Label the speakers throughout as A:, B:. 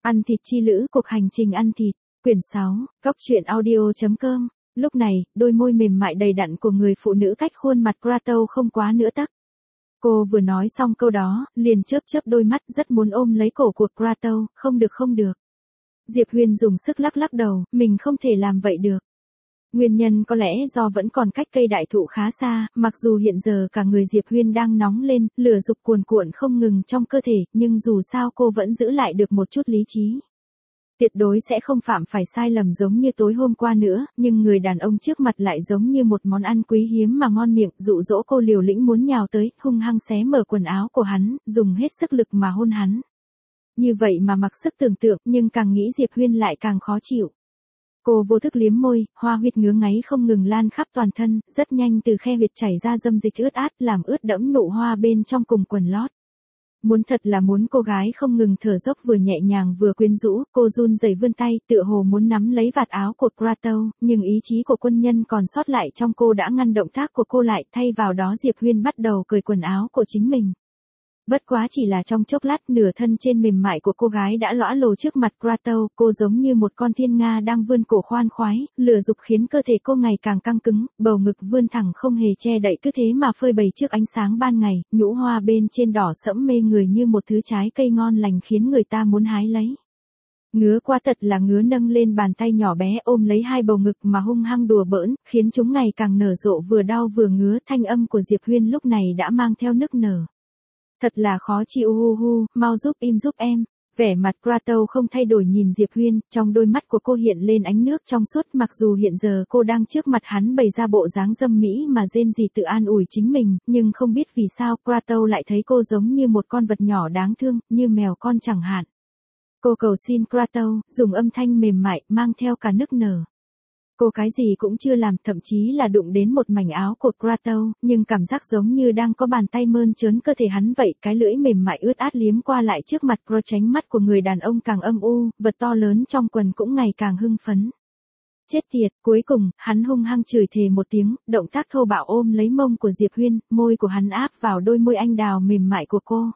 A: Ăn thịt chi lữ, cuộc hành trình ăn thịt, quyển 6, Cóc truyện audio.com. Lúc này, đôi môi mềm mại đầy đặn của người phụ nữ cách khuôn mặt Kratos không quá nửa tấc. Cô vừa nói xong câu đó, liền chớp chớp đôi mắt rất muốn ôm lấy cổ của Kratos, không được không được. Diệp Huyên dùng sức lắc lắc đầu, mình không thể làm vậy được. Nguyên nhân có lẽ do vẫn còn cách cây đại thụ khá xa, mặc dù hiện giờ cả người Diệp Huyên đang nóng lên, lửa dục cuồn cuộn không ngừng trong cơ thể, nhưng dù sao cô vẫn giữ lại được một chút lý trí. Tuyệt đối sẽ không phạm phải sai lầm giống như tối hôm qua nữa, nhưng người đàn ông trước mặt lại giống như một món ăn quý hiếm mà ngon miệng, dụ dỗ cô liều lĩnh muốn nhào tới, hung hăng xé mở quần áo của hắn, dùng hết sức lực mà hôn hắn. Như vậy mà mặc sức tưởng tượng, nhưng càng nghĩ Diệp Huyên lại càng khó chịu. Cô vô thức liếm môi, hoa huyết ngứa ngáy không ngừng lan khắp toàn thân, rất nhanh từ khe huyệt chảy ra dâm dịch ướt át làm ướt đẫm nụ hoa bên trong cùng quần lót. Muốn thật là muốn, cô gái không ngừng thở dốc vừa nhẹ nhàng vừa quyến rũ, cô run rẩy vươn tay tựa hồ muốn nắm lấy vạt áo của Kratos, nhưng ý chí của quân nhân còn sót lại trong cô đã ngăn động tác của cô lại, thay vào đó Diệp Huyên bắt đầu cởi quần áo của chính mình. Bất quá chỉ là trong chốc lát, nửa thân trên mềm mại của cô gái đã lõa lồ trước mặt Kratos, cô giống như một con thiên nga đang vươn cổ khoan khoái, lửa dục khiến cơ thể cô ngày càng căng cứng, bầu ngực vươn thẳng không hề che đậy cứ thế mà phơi bày trước ánh sáng ban ngày, nhũ hoa bên trên đỏ sẫm mê người như một thứ trái cây ngon lành khiến người ta muốn hái lấy. Ngứa qua thật là ngứa, nâng lên bàn tay nhỏ bé ôm lấy hai bầu ngực mà hung hăng đùa bỡn, khiến chúng ngày càng nở rộ vừa đau vừa ngứa, thanh âm của Diệp Huyên lúc này đã mang theo nức nở. Thật là khó chịu, hu hu, mau giúp em. Vẻ mặt Kratos không thay đổi nhìn Diệp Huyên, trong đôi mắt của cô hiện lên ánh nước trong suốt, mặc dù hiện giờ cô đang trước mặt hắn bày ra bộ dáng dâm mỹ mà rên rỉ tự an ủi chính mình, nhưng không biết vì sao Kratos lại thấy cô giống như một con vật nhỏ đáng thương, như mèo con chẳng hạn. Cô cầu xin Kratos, dùng âm thanh mềm mại, mang theo cả nức nở. Cô cái gì cũng chưa làm, thậm chí là đụng đến một mảnh áo của Kratos, nhưng cảm giác giống như đang có bàn tay mơn trớn cơ thể hắn vậy, cái lưỡi mềm mại ướt át liếm qua lại trước mặt Kratos, tránh mắt của người đàn ông càng âm u, vật to lớn trong quần cũng ngày càng hưng phấn. Chết tiệt, cuối cùng, hắn hung hăng chửi thề một tiếng, động tác thô bạo ôm lấy mông của Diệp Huyên, môi của hắn áp vào đôi môi anh đào mềm mại của cô.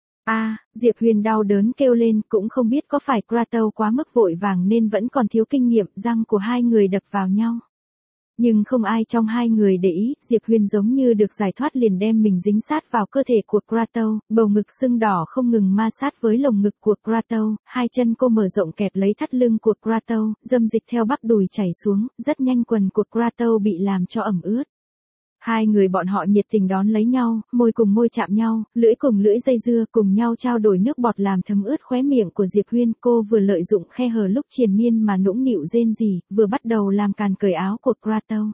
A: Diệp Huyên đau đớn kêu lên, cũng không biết có phải Kratos quá mức vội vàng nên vẫn còn thiếu kinh nghiệm, răng của hai người đập vào nhau. Nhưng không ai trong hai người để ý, Diệp Huyên giống như được giải thoát liền đem mình dính sát vào cơ thể của Kratos, bầu ngực sưng đỏ không ngừng ma sát với lồng ngực của Kratos, hai chân cô mở rộng kẹp lấy thắt lưng của Kratos, dâm dịch theo bắp đùi chảy xuống, rất nhanh quần của Kratos bị làm cho ẩm ướt. Hai người bọn họ nhiệt tình đón lấy nhau, môi cùng môi chạm nhau, lưỡi cùng lưỡi dây dưa cùng nhau trao đổi nước bọt làm thấm ướt khóe miệng của Diệp Huyên. Cô vừa lợi dụng khe hở lúc triền miên mà nũng nịu rên rỉ, vừa bắt đầu làm càn cởi áo của Kratos.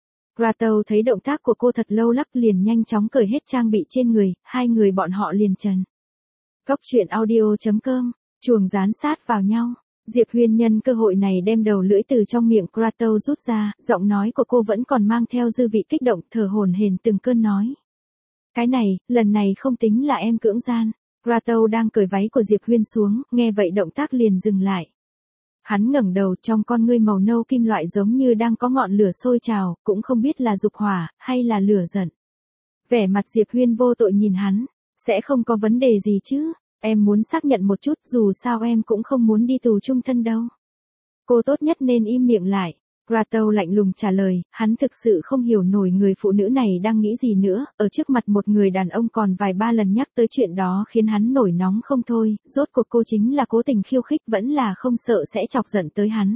A: Kratos thấy động tác của cô thật lâu lắc liền nhanh chóng cởi hết trang bị trên người, hai người bọn họ liền trần. Cóc truyện audio.com, chuồng dán sát vào nhau. Diệp Huyên nhân cơ hội này đem đầu lưỡi từ trong miệng Kratos rút ra, giọng nói của cô vẫn còn mang theo dư vị kích động, thở hổn hển từng cơn nói. Cái này, lần này không tính là em cưỡng gian. Kratos đang cởi váy của Diệp Huyên xuống, nghe vậy động tác liền dừng lại. Hắn ngẩng đầu, trong con ngươi màu nâu kim loại giống như đang có ngọn lửa sôi trào, cũng không biết là dục hỏa, hay là lửa giận. Vẻ mặt Diệp Huyên vô tội nhìn hắn, sẽ không có vấn đề gì chứ? Em muốn xác nhận một chút, dù sao em cũng không muốn đi tù chung thân đâu. Cô tốt nhất nên im miệng lại. Kratos lạnh lùng trả lời, hắn thực sự không hiểu nổi người phụ nữ này đang nghĩ gì nữa, ở trước mặt một người đàn ông còn vài ba lần nhắc tới chuyện đó khiến hắn nổi nóng không thôi, rốt cuộc cô chính là cố tình khiêu khích vẫn là không sợ sẽ chọc giận tới hắn.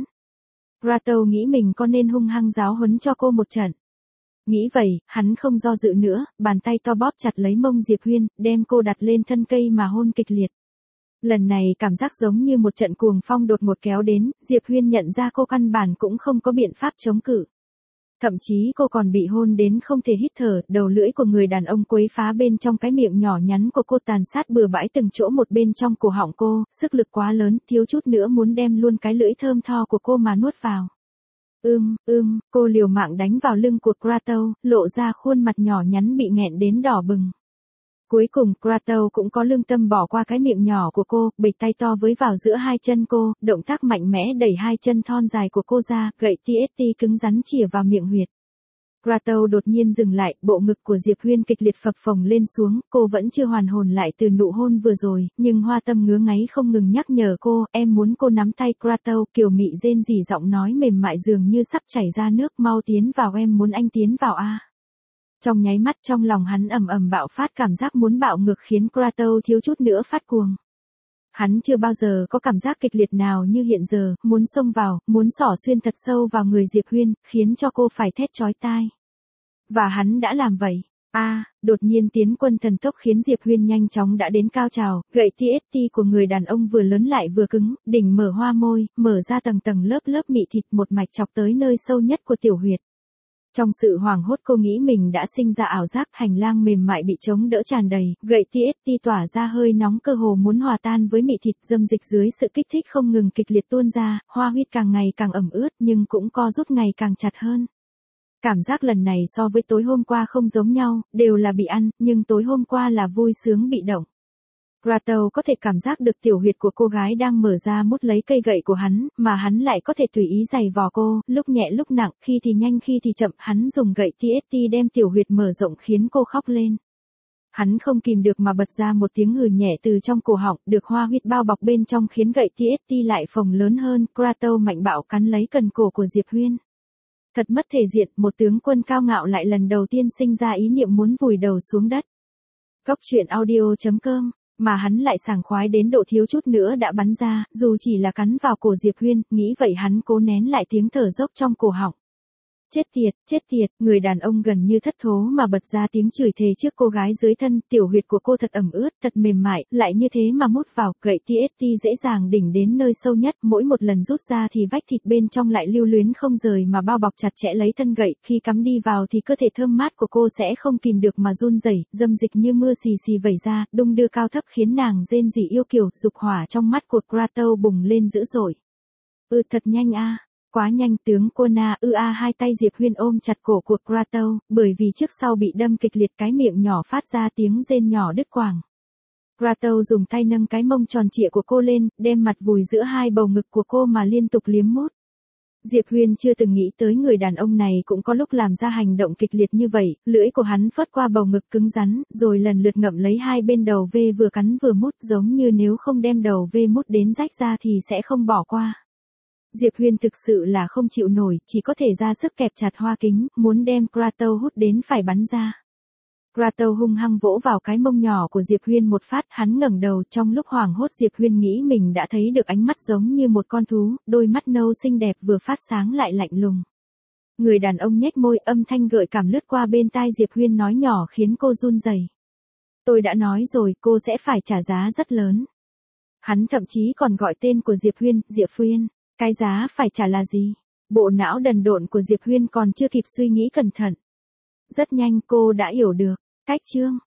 A: Kratos nghĩ mình có nên hung hăng giáo huấn cho cô một trận. Nghĩ vậy, hắn không do dự nữa, bàn tay to bóp chặt lấy mông Diệp Huyên, đem cô đặt lên thân cây mà hôn kịch liệt. Lần này cảm giác giống như một trận cuồng phong đột ngột kéo đến, Diệp Huyên nhận ra cô căn bản cũng không có biện pháp chống cự. Thậm chí cô còn bị hôn đến không thể hít thở, đầu lưỡi của người đàn ông quấy phá bên trong cái miệng nhỏ nhắn của cô tàn sát bừa bãi từng chỗ một bên trong cổ họng cô, sức lực quá lớn, thiếu chút nữa muốn đem luôn cái lưỡi thơm tho của cô mà nuốt vào. Cô liều mạng đánh vào lưng của Kratos, lộ ra khuôn mặt nhỏ nhắn bị nghẹn đến đỏ bừng. Cuối cùng Kratos cũng có lương tâm bỏ qua cái miệng nhỏ của cô, bịch tay to với vào giữa hai chân cô, động tác mạnh mẽ đẩy hai chân thon dài của cô ra, gậy TST cứng rắn chìa vào miệng huyệt. Kratos đột nhiên dừng lại, bộ ngực của Diệp Huyên kịch liệt phập phồng lên xuống, cô vẫn chưa hoàn hồn lại từ nụ hôn vừa rồi, nhưng Hoa Tâm ngứa ngáy không ngừng nhắc nhở cô, em muốn cô nắm tay Kratos, kiều mị rên rỉ giọng nói mềm mại dường như sắp chảy ra nước, mau tiến vào, em muốn anh tiến vào a. Trong nháy mắt trong lòng hắn ầm ầm bạo phát, cảm giác muốn bạo ngược khiến Kratos thiếu chút nữa phát cuồng. Hắn chưa bao giờ có cảm giác kịch liệt nào như hiện giờ, muốn xông vào, muốn xỏ xuyên thật sâu vào người Diệp Huyên, khiến cho cô phải thét chói tai. Và hắn đã làm vậy. Đột nhiên tiến quân thần tốc khiến Diệp Huyên nhanh chóng đã đến cao trào, gậy TST của người đàn ông vừa lớn lại vừa cứng, đỉnh mở hoa môi, mở ra tầng tầng lớp lớp mị thịt, một mạch chọc tới nơi sâu nhất của tiểu huyệt. Trong sự hoảng hốt cô nghĩ mình đã sinh ra ảo giác, hành lang mềm mại bị chống đỡ tràn đầy, gậy TST tỏa ra hơi nóng cơ hồ muốn hòa tan với mị thịt, dâm dịch dưới sự kích thích không ngừng kịch liệt tuôn ra, hoa huyết càng ngày càng ẩm ướt nhưng cũng co rút ngày càng chặt hơn. Cảm giác lần này so với tối hôm qua không giống nhau, đều là bị ăn, nhưng tối hôm qua là vui sướng bị động. Kratos có thể cảm giác được tiểu huyệt của cô gái đang mở ra mút lấy cây gậy của hắn, mà hắn lại có thể tùy ý giày vò cô, lúc nhẹ lúc nặng, khi thì nhanh khi thì chậm, hắn dùng gậy TST đem tiểu huyệt mở rộng khiến cô khóc lên. Hắn không kìm được mà bật ra một tiếng hừ nhẹ từ trong cổ họng, được hoa huyết bao bọc bên trong khiến gậy TST lại phồng lớn hơn, Kratos mạnh bạo cắn lấy cần cổ của Diệp Huyên. Thật mất thể diện, một tướng quân cao ngạo lại lần đầu tiên sinh ra ý niệm muốn vùi đầu xuống đất. Góc truyện audio.com, mà hắn lại sảng khoái đến độ thiếu chút nữa đã bắn ra, dù chỉ là cắn vào cổ Diệp Huyên, nghĩ vậy hắn cố nén lại tiếng thở dốc trong cổ họng. Chết tiệt, người đàn ông gần như thất thố mà bật ra tiếng chửi thề trước cô gái dưới thân, tiểu huyệt của cô thật ẩm ướt, thật mềm mại, lại như thế mà mút vào, gậy TST dễ dàng đỉnh đến nơi sâu nhất, mỗi một lần rút ra thì vách thịt bên trong lại lưu luyến không rời mà bao bọc chặt chẽ lấy thân gậy, khi cắm đi vào thì cơ thể thơm mát của cô sẽ không kìm được mà run rẩy, dâm dịch như mưa xì xì vẩy ra, đung đưa cao thấp khiến nàng rên rỉ yêu kiều, dục hỏa trong mắt của Kratos bùng lên dữ dội. Thật nhanh a. Quá nhanh, tướng quân hai tay Diệp Huyên ôm chặt cổ của Kratos, bởi vì trước sau bị đâm kịch liệt, cái miệng nhỏ phát ra tiếng rên nhỏ đứt quãng. Kratos dùng tay nâng cái mông tròn trịa của cô lên, đem mặt vùi giữa hai bầu ngực của cô mà liên tục liếm mút. Diệp Huyên chưa từng nghĩ tới người đàn ông này cũng có lúc làm ra hành động kịch liệt như vậy, lưỡi của hắn phớt qua bầu ngực cứng rắn, rồi lần lượt ngậm lấy hai bên đầu V vừa cắn vừa mút, giống như nếu không đem đầu V mút đến rách ra thì sẽ không bỏ qua. Diệp Huyên thực sự là không chịu nổi, chỉ có thể ra sức kẹp chặt hoa kính, muốn đem Kratos hút đến phải bắn ra. Kratos hung hăng vỗ vào cái mông nhỏ của Diệp Huyên một phát, hắn ngẩng đầu, trong lúc hoảng hốt Diệp Huyên nghĩ mình đã thấy được ánh mắt giống như một con thú, đôi mắt nâu xinh đẹp vừa phát sáng lại lạnh lùng. Người đàn ông nhếch môi, âm thanh gợi cảm lướt qua bên tai Diệp Huyên nói nhỏ khiến cô run rẩy. Tôi đã nói rồi, cô sẽ phải trả giá rất lớn. Hắn thậm chí còn gọi tên của Diệp Huyên, Diệp Huyên. Cái giá phải trả là gì? Bộ não đần độn của Diệp Huyên còn chưa kịp suy nghĩ cẩn thận. Rất nhanh cô đã hiểu được. Cách chương